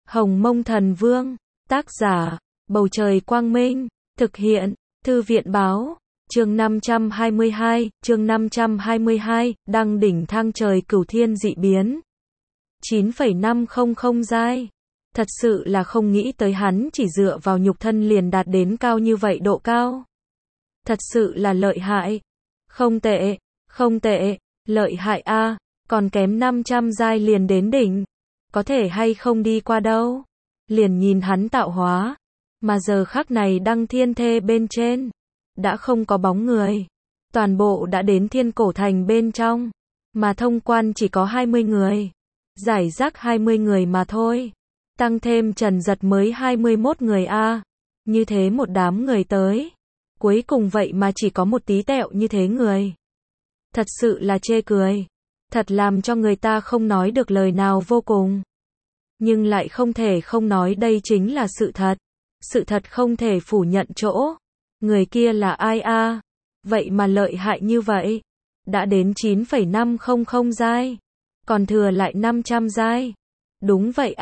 Hồng Mông Thần Vương, tác giả, Bầu Trời Quang Minh, thực hiện, Thư viện Báo, chương 522, đăng đỉnh thang trời cửu thiên dị biến. 9,500 giai. Thật sự là không nghĩ tới hắn chỉ dựa vào nhục thân liền đạt đến cao như vậy độ cao. Thật sự là lợi hại. Không tệ, lợi hại a, còn kém 500 giai liền đến đỉnh. Có thể hay không đi qua đâu. Liền nhìn hắn tạo hóa. Mà giờ khắc này đăng thiên thê bên trên. Đã không có bóng người. Toàn bộ đã đến thiên cổ thành bên trong. Mà thông quan chỉ có 20 người. Giải rác 20 người mà thôi. Tăng thêm Trần Giật mới 21 người a. Như thế một đám người tới. Cuối cùng vậy mà chỉ có một tí tẹo như thế người. Thật sự là chê cười. Thật làm cho người ta không nói được lời nào vô cùng. Nhưng lại không thể không nói đây chính là sự thật. Sự thật không thể phủ nhận chỗ. Người kia là ai a? Vậy mà lợi hại như vậy. Đã đến 9,500 giai. Còn thừa lại 500 giai. Đúng vậy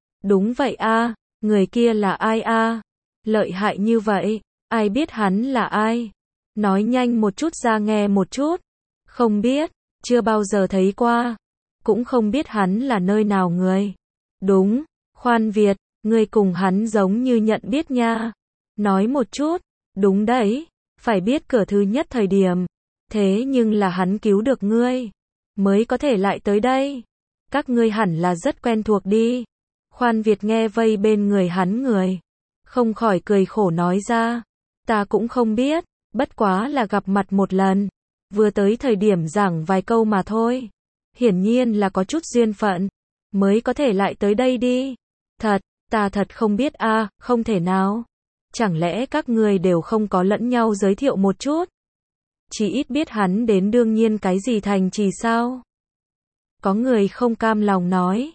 a, người kia là ai a? Lợi hại như vậy, ai biết hắn là ai? Nói nhanh một chút ra nghe một chút. Không biết, chưa bao giờ thấy qua. Cũng không biết hắn là nơi nào người. Đúng, Khoan Việt, ngươi cùng hắn giống như nhận biết nha. Nói một chút, đúng đấy, phải biết cửa thứ nhất thời điểm. Thế nhưng là hắn cứu được ngươi, mới có thể lại tới đây. Các ngươi hẳn là rất quen thuộc đi. Khoan Việt nghe vây bên người hắn người. Không khỏi cười khổ nói ra. Ta cũng không biết, bất quá là gặp mặt một lần. Vừa tới thời điểm giảng vài câu mà thôi. Hiển nhiên là có chút duyên phận. Mới có thể lại tới đây đi. Ta thật không biết a, không thể nào. Chẳng lẽ các ngươi đều không có lẫn nhau giới thiệu một chút? Chỉ ít biết hắn đến đương nhiên cái gì thành trì sao? Có người không cam lòng nói.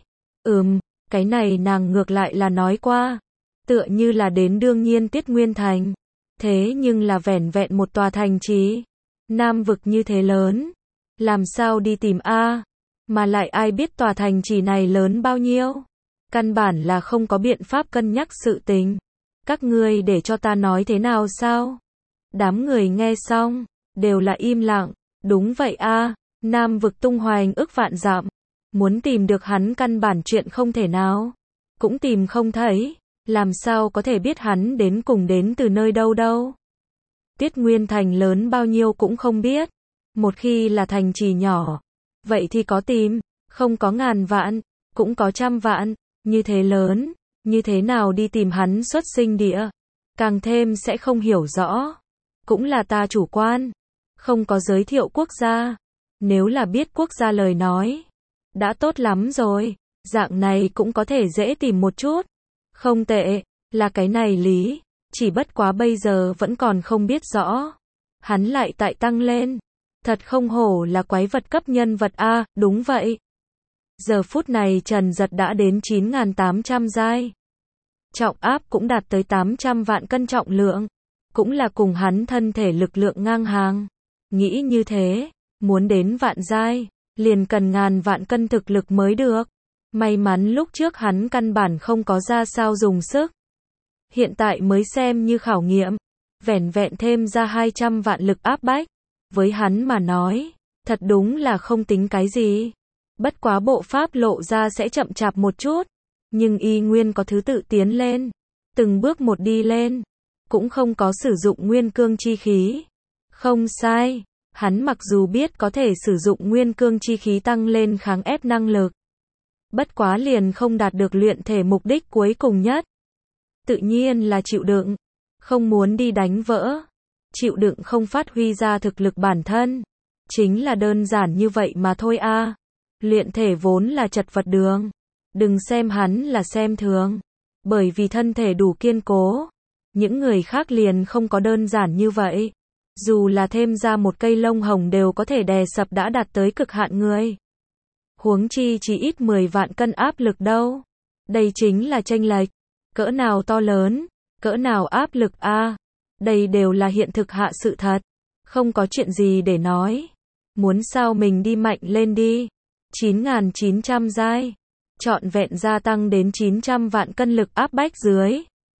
Cái này nàng ngược lại là nói qua. Tựa như là đến đương nhiên Tiết Nguyên Thành. Thế nhưng là vẻn vẹn một tòa thành trì. Nam vực như thế lớn. Làm sao đi tìm a? Mà lại ai biết tòa thành trì này lớn bao nhiêu? Căn bản là không có biện pháp cân nhắc sự tình. Các ngươi để cho ta nói thế nào sao? Đám người nghe xong, đều là im lặng. Đúng vậy a, Nam vực tung hoành ức vạn dặm. Muốn tìm được hắn căn bản chuyện không thể nào. Cũng tìm không thấy. Làm sao có thể biết hắn đến cùng đến từ nơi đâu đâu. Tiết Nguyên Thành lớn bao nhiêu cũng không biết. Một khi là thành trì nhỏ. Vậy thì có tìm. Không có ngàn vạn. Cũng có trăm vạn. Như thế lớn. Như thế nào đi tìm hắn xuất sinh địa. Càng thêm sẽ không hiểu rõ. Cũng là ta chủ quan. Không có giới thiệu quốc gia. Nếu là biết quốc gia lời nói. Đã tốt lắm rồi. Dạng này cũng có thể dễ tìm một chút. Không tệ, là cái này lý. Chỉ bất quá bây giờ vẫn còn không biết rõ. Hắn lại tại tăng lên. Thật không hổ là quái vật cấp nhân vật a, đúng vậy. Giờ phút này Trần Giật đã đến 9.800 giai. Trọng áp cũng đạt tới 800 vạn cân trọng lượng. Cũng là cùng hắn thân thể lực lượng ngang hàng. Nghĩ như thế, muốn đến vạn giai, liền cần ngàn vạn cân thực lực mới được. May mắn lúc trước hắn căn bản không có ra sao dùng sức. Hiện tại mới xem như khảo nghiệm. Vẻn vẹn thêm ra 200 vạn lực áp bách. Với hắn mà nói, thật đúng là không tính cái gì. Bất quá bộ pháp lộ ra sẽ chậm chạp một chút. Nhưng y nguyên có thứ tự tiến lên. Từng bước một đi lên. Cũng không có sử dụng nguyên cương chi khí. Không sai. Hắn mặc dù biết có thể sử dụng nguyên cương chi khí tăng lên kháng ép năng lực. Bất quá liền không đạt được luyện thể mục đích cuối cùng nhất. Tự nhiên là chịu đựng. Không muốn đi đánh vỡ. Chịu đựng không phát huy ra thực lực bản thân. Chính là đơn giản như vậy mà thôi a. Luyện thể vốn là chật vật đường. Đừng xem hắn là xem thường. Bởi vì thân thể đủ kiên cố. Những người khác liền không có đơn giản như vậy. Dù là thêm ra một cây lông hồng đều có thể đè sập đã đạt tới cực hạn người. Huống chi chỉ ít 10 vạn cân áp lực đâu. Đây chính là chênh lệch. Cỡ nào to lớn, cỡ nào áp lực a. Đây đều là hiện thực hạ sự thật. Không có chuyện gì để nói. Muốn sao mình đi mạnh lên đi. 9.900 giai. trọn vẹn gia tăng đến 900 vạn cân lực áp bách dưới.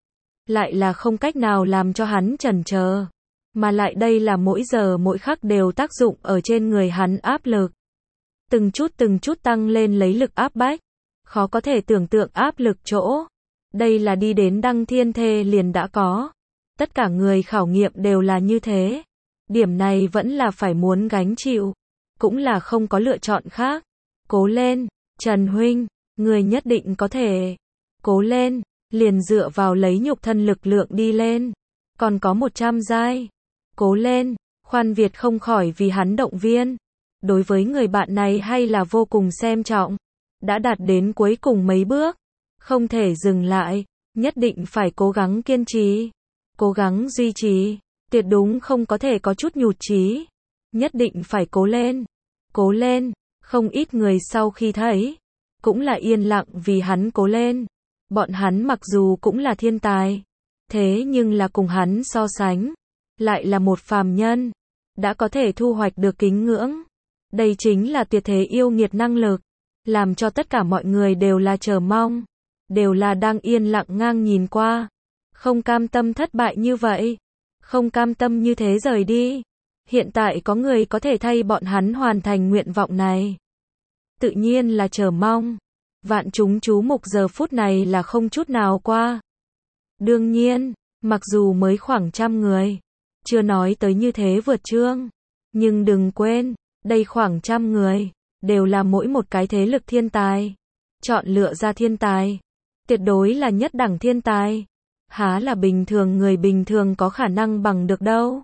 Lại là không cách nào làm cho hắn chần chờ. Mà lại đây là mỗi giờ mỗi khắc đều tác dụng ở trên người hắn áp lực. Từng chút tăng lên lấy lực áp bách. Khó có thể tưởng tượng áp lực chỗ. Đây là đi đến đăng thiên thê liền đã có. Tất cả người khảo nghiệm đều là như thế. Điểm này vẫn là phải muốn gánh chịu. Cũng là không có lựa chọn khác. Cố lên, Trần huynh, người nhất định có thể. Cố lên, liền dựa vào lấy nhục thân lực lượng đi lên. Còn có 100 giai. Cố lên, Khoan Việt không khỏi vì hắn động viên. Đối với người bạn này hay là vô cùng xem trọng. Đã đạt đến cuối cùng mấy bước. Không thể dừng lại. Nhất định phải cố gắng kiên trì. Cố gắng duy trì. Tuyệt đúng không có thể có chút nhụt chí. Nhất định phải cố lên. Cố lên. Không ít người sau khi thấy. Cũng là yên lặng vì hắn cố lên. Bọn hắn mặc dù cũng là thiên tài. Thế nhưng là cùng hắn so sánh. Lại là một phàm nhân. Đã có thể thu hoạch được kính ngưỡng. Đây chính là tuyệt thế yêu nghiệt năng lực. Làm cho tất cả mọi người đều là chờ mong. Đều là đang yên lặng ngang nhìn qua. Không cam tâm thất bại như vậy. Không cam tâm như thế rời đi. Hiện tại có người có thể thay bọn hắn hoàn thành nguyện vọng này. Tự nhiên là chờ mong. Vạn chúng chú mục giờ phút này là không chút nào qua. Đương nhiên, mặc dù mới khoảng 100 người. Chưa nói tới như thế vượt chương. Nhưng đừng quên, đây khoảng 100 người. Đều là mỗi một cái thế lực thiên tài. Chọn lựa ra thiên tài. Tuyệt đối là nhất đẳng thiên tài. Há là bình thường người bình thường có khả năng bằng được đâu.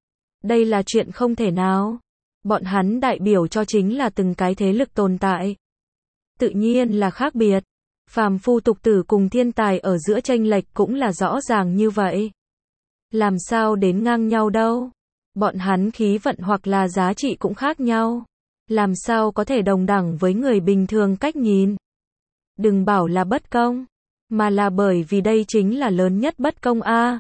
Đây là chuyện không thể nào. Bọn hắn đại biểu cho chính là từng cái thế lực tồn tại. Tự nhiên là khác biệt. Phàm phu tục tử cùng thiên tài ở giữa chênh lệch cũng là rõ ràng như vậy. Làm sao đến ngang nhau đâu. Bọn hắn khí vận hoặc là giá trị cũng khác nhau. Làm sao có thể đồng đẳng với người bình thường cách nhìn. Đừng bảo là bất công. Mà là bởi vì đây chính là lớn nhất bất công a.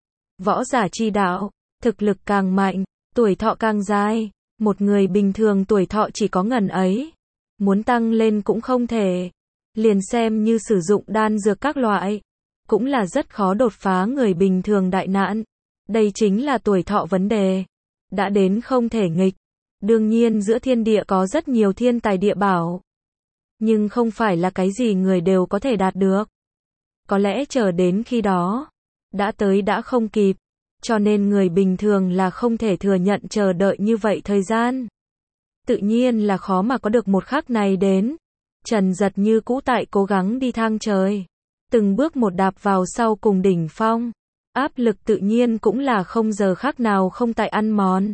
Võ giả chi đạo, thực lực càng mạnh, tuổi thọ càng dài. Một người bình thường tuổi thọ chỉ có ngần ấy. Muốn tăng lên cũng không thể. Liền xem như sử dụng đan dược các loại. Cũng là rất khó đột phá người bình thường đại nạn. Đây chính là tuổi thọ vấn đề. Đã đến không thể nghịch. Đương nhiên giữa thiên địa có rất nhiều thiên tài địa bảo. Nhưng không phải là cái gì người đều có thể đạt được. Có lẽ chờ đến khi đó. Đã tới đã không kịp. Cho nên người bình thường là không thể thừa nhận chờ đợi như vậy thời gian. Tự nhiên là khó mà có được một khắc này đến. Trần Giật như cũ tại cố gắng đi thang trời. Từng bước một đạp vào sau cùng đỉnh phong. Áp lực tự nhiên cũng là không giờ khắc nào không tại ăn mòn.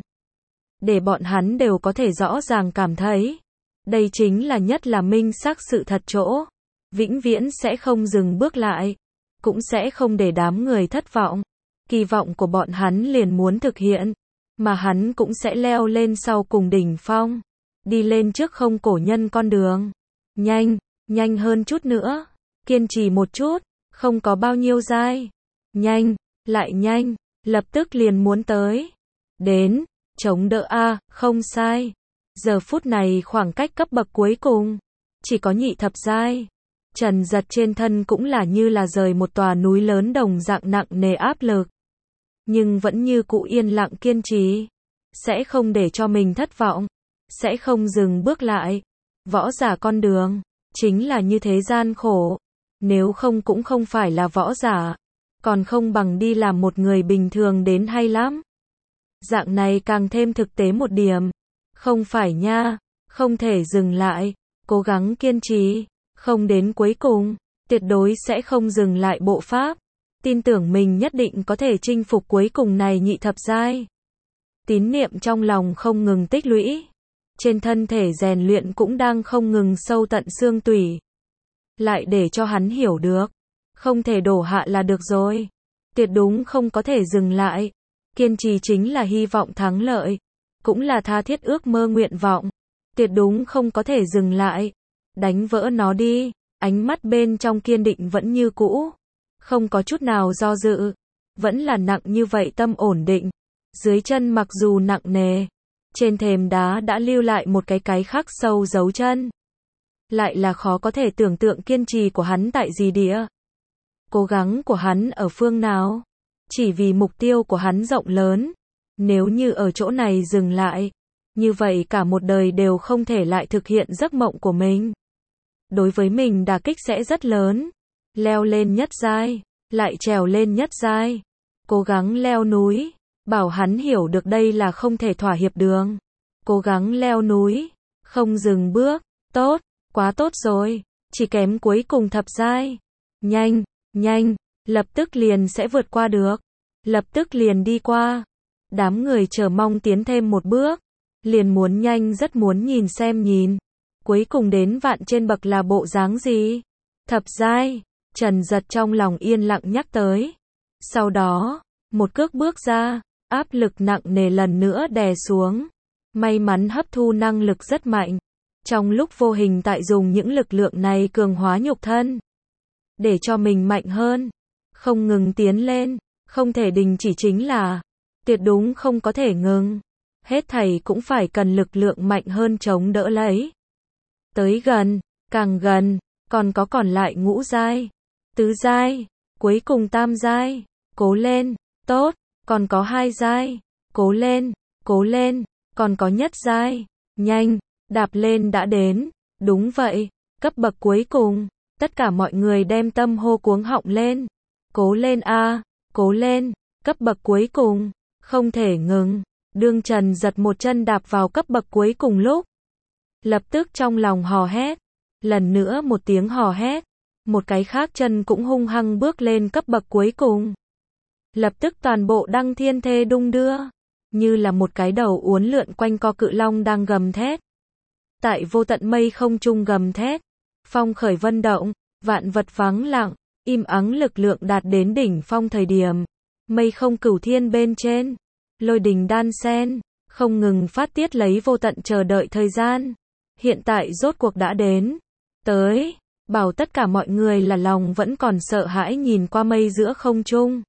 Để bọn hắn đều có thể rõ ràng cảm thấy. Đây chính là nhất là minh xác sự thật chỗ. Vĩnh viễn sẽ không dừng bước lại. Cũng sẽ không để đám người thất vọng. Kỳ vọng của bọn hắn liền muốn thực hiện. Mà hắn cũng sẽ leo lên sau cùng đỉnh phong. Đi lên trước không cổ nhân con đường. Nhanh, nhanh hơn chút nữa. Kiên trì một chút. Không có bao nhiêu giai. Nhanh, lại nhanh. Lập tức liền muốn tới. Đến, chống đỡ a, không sai. Giờ phút này khoảng cách cấp bậc cuối cùng. Chỉ có nhị thập giai. Trần Giật trên thân cũng là như là rời một tòa núi lớn đồng dạng nặng nề áp lực. Nhưng vẫn như cũ yên lặng kiên trì. Sẽ không để cho mình thất vọng. Sẽ không dừng bước lại. Võ giả con đường. Chính là như thế gian khổ. Nếu không cũng không phải là võ giả. Còn không bằng đi làm một người bình thường đến hay lắm. Dạng này càng thêm thực tế một điểm. Không phải nha. Không thể dừng lại. Cố gắng kiên trì. Không đến cuối cùng. Tuyệt đối sẽ không dừng lại bộ pháp. Tin tưởng mình nhất định có thể chinh phục cuối cùng này nhị thập giai. Tín niệm trong lòng không ngừng tích lũy. Trên thân thể rèn luyện cũng đang không ngừng sâu tận xương tủy. Lại để cho hắn hiểu được. Không thể đổ hạ là được rồi. Tuyệt đúng không có thể dừng lại. Kiên trì chính là hy vọng thắng lợi. Cũng là tha thiết ước mơ nguyện vọng. Tuyệt đúng không có thể dừng lại. Đánh vỡ nó đi. Ánh mắt bên trong kiên định vẫn như cũ. Không có chút nào do dự. Vẫn là nặng như vậy tâm ổn định. Dưới chân mặc dù nặng nề. Trên thềm đá đã lưu lại một cái khắc sâu dấu chân. lại là khó có thể tưởng tượng kiên trì của hắn tại gì địa. Cố gắng của hắn ở phương nào? Chỉ vì mục tiêu của hắn rộng lớn. Nếu như ở chỗ này dừng lại, như vậy cả một đời đều không thể lại thực hiện giấc mộng của mình. Đối với mình đả kích sẽ rất lớn. Leo lên nhất giai, lại trèo lên nhất giai. Cố gắng leo núi, bảo hắn hiểu được đây là không thể thỏa hiệp đường. Cố gắng leo núi, không dừng bước. Tốt, quá tốt rồi, chỉ kém cuối cùng thập giai. Nhanh, nhanh, lập tức liền sẽ vượt qua được. Lập tức liền đi qua. Đám người chờ mong tiến thêm một bước. Liền muốn nhanh, rất muốn nhìn xem nhìn. Cuối cùng đến vạn trên bậc là bộ dáng gì? Thập giai, Trần Giật trong lòng yên lặng nhắc tới. Sau đó, một cước bước ra, áp lực nặng nề lần nữa đè xuống. May mắn hấp thu năng lực rất mạnh. Trong lúc vô hình tại dùng những lực lượng này cường hóa nhục thân. Để cho mình mạnh hơn. Không ngừng tiến lên, không thể đình chỉ chính là. Tuyệt đúng không có thể ngừng. Hết thảy cũng phải cần lực lượng mạnh hơn chống đỡ lấy. Tới gần, càng gần, còn lại ngũ giai, tứ giai, cuối cùng tam giai. Cố lên, tốt, còn có hai giai. Cố lên, còn có nhất giai. Nhanh, đạp lên đã đến. Đúng vậy, cấp bậc cuối cùng. Tất cả mọi người đem tâm hô cuống họng lên. Cố lên a, cố lên, cấp bậc cuối cùng, không thể ngừng. Đương Trần Giật một chân đạp vào cấp bậc cuối cùng lúc, lập tức trong lòng hò hét. Lần nữa một tiếng hò hét, một cái khác chân cũng hung hăng bước lên cấp bậc cuối cùng. Lập tức toàn bộ Đăng Thiên Thê đung đưa, như là một cái đầu uốn lượn quanh co cự long đang gầm thét. Tại vô tận mây không trung gầm thét, phong khởi vân động, vạn vật vắng lặng, im ắng lực lượng đạt đến đỉnh phong thời điểm. Mây không cửu thiên bên trên, lôi đình đan sen, không ngừng phát tiết lấy vô tận chờ đợi thời gian. Hiện tại rốt cuộc đã đến. Tới, bảo tất cả mọi người là lòng vẫn còn sợ hãi nhìn qua mây giữa không trung.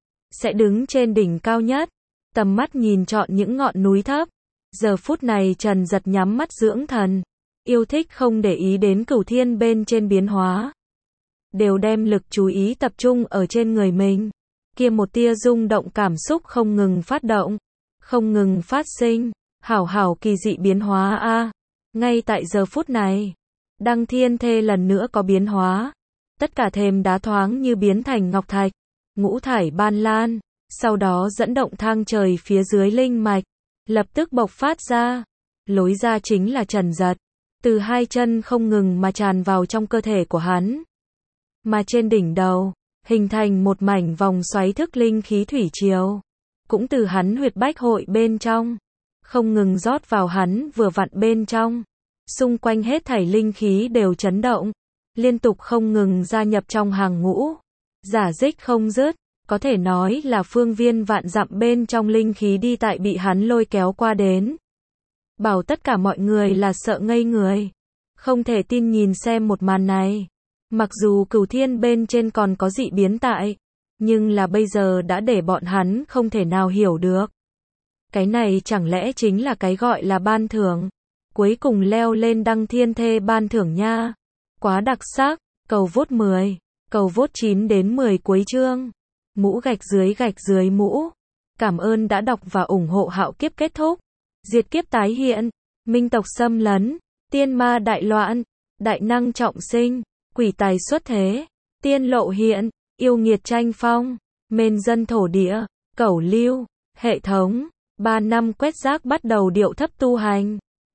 Sẽ đứng trên đỉnh cao nhất, tầm mắt nhìn trọn những ngọn núi thấp. Giờ phút này Trần Giật nhắm mắt dưỡng thần, yêu thích không để ý đến cửu thiên bên trên biến hóa. Đều đem lực chú ý tập trung ở trên người mình. Kia một tia rung động cảm xúc không ngừng phát động, không ngừng phát sinh, hảo kỳ dị biến hóa a. Ngay tại giờ phút này, Đăng Thiên Thê lần nữa có biến hóa. Tất cả thềm đá thoáng như biến thành ngọc thạch, ngũ thải ban lan, sau đó dẫn động thang trời phía dưới linh mạch, lập tức bộc phát ra. Lối ra chính là Trần Giật, từ hai chân không ngừng mà tràn vào trong cơ thể của hắn. Mà trên đỉnh đầu, hình thành một mảnh vòng xoáy thức linh khí thủy triều, cũng từ hắn huyệt bách hội bên trong, không ngừng rót vào hắn vừa vặn bên trong. Xung quanh hết thảy linh khí đều chấn động, liên tục không ngừng gia nhập trong hàng ngũ, giả dích không dứt, có thể nói là phương viên vạn dặm bên trong linh khí đi tại bị hắn lôi kéo qua đến. Bảo tất cả mọi người là sợ ngây người, không thể tin nhìn xem một màn này. Mặc dù cửu thiên bên trên còn có dị biến tại, nhưng là bây giờ đã để bọn hắn không thể nào hiểu được. Cái này chẳng lẽ chính là cái gọi là ban thưởng? Cuối cùng leo lên Đăng Thiên Thê ban thưởng nha. Quá đặc sắc, cầu vote 10, cầu vote 9 đến 10 cuối chương. Mũ gạch dưới mũ. Cảm ơn đã đọc và ủng hộ Hạo Kiếp kết thúc. Diệt kiếp tái hiện, minh tộc xâm lấn, tiên ma đại loạn, đại năng trọng sinh, quỷ tài xuất thế, tiên lộ hiện, yêu nghiệt tranh phong, mên dân thổ địa, cẩu lưu, hệ thống. 3 năm quét rác bắt đầu điệu thấp tu hành.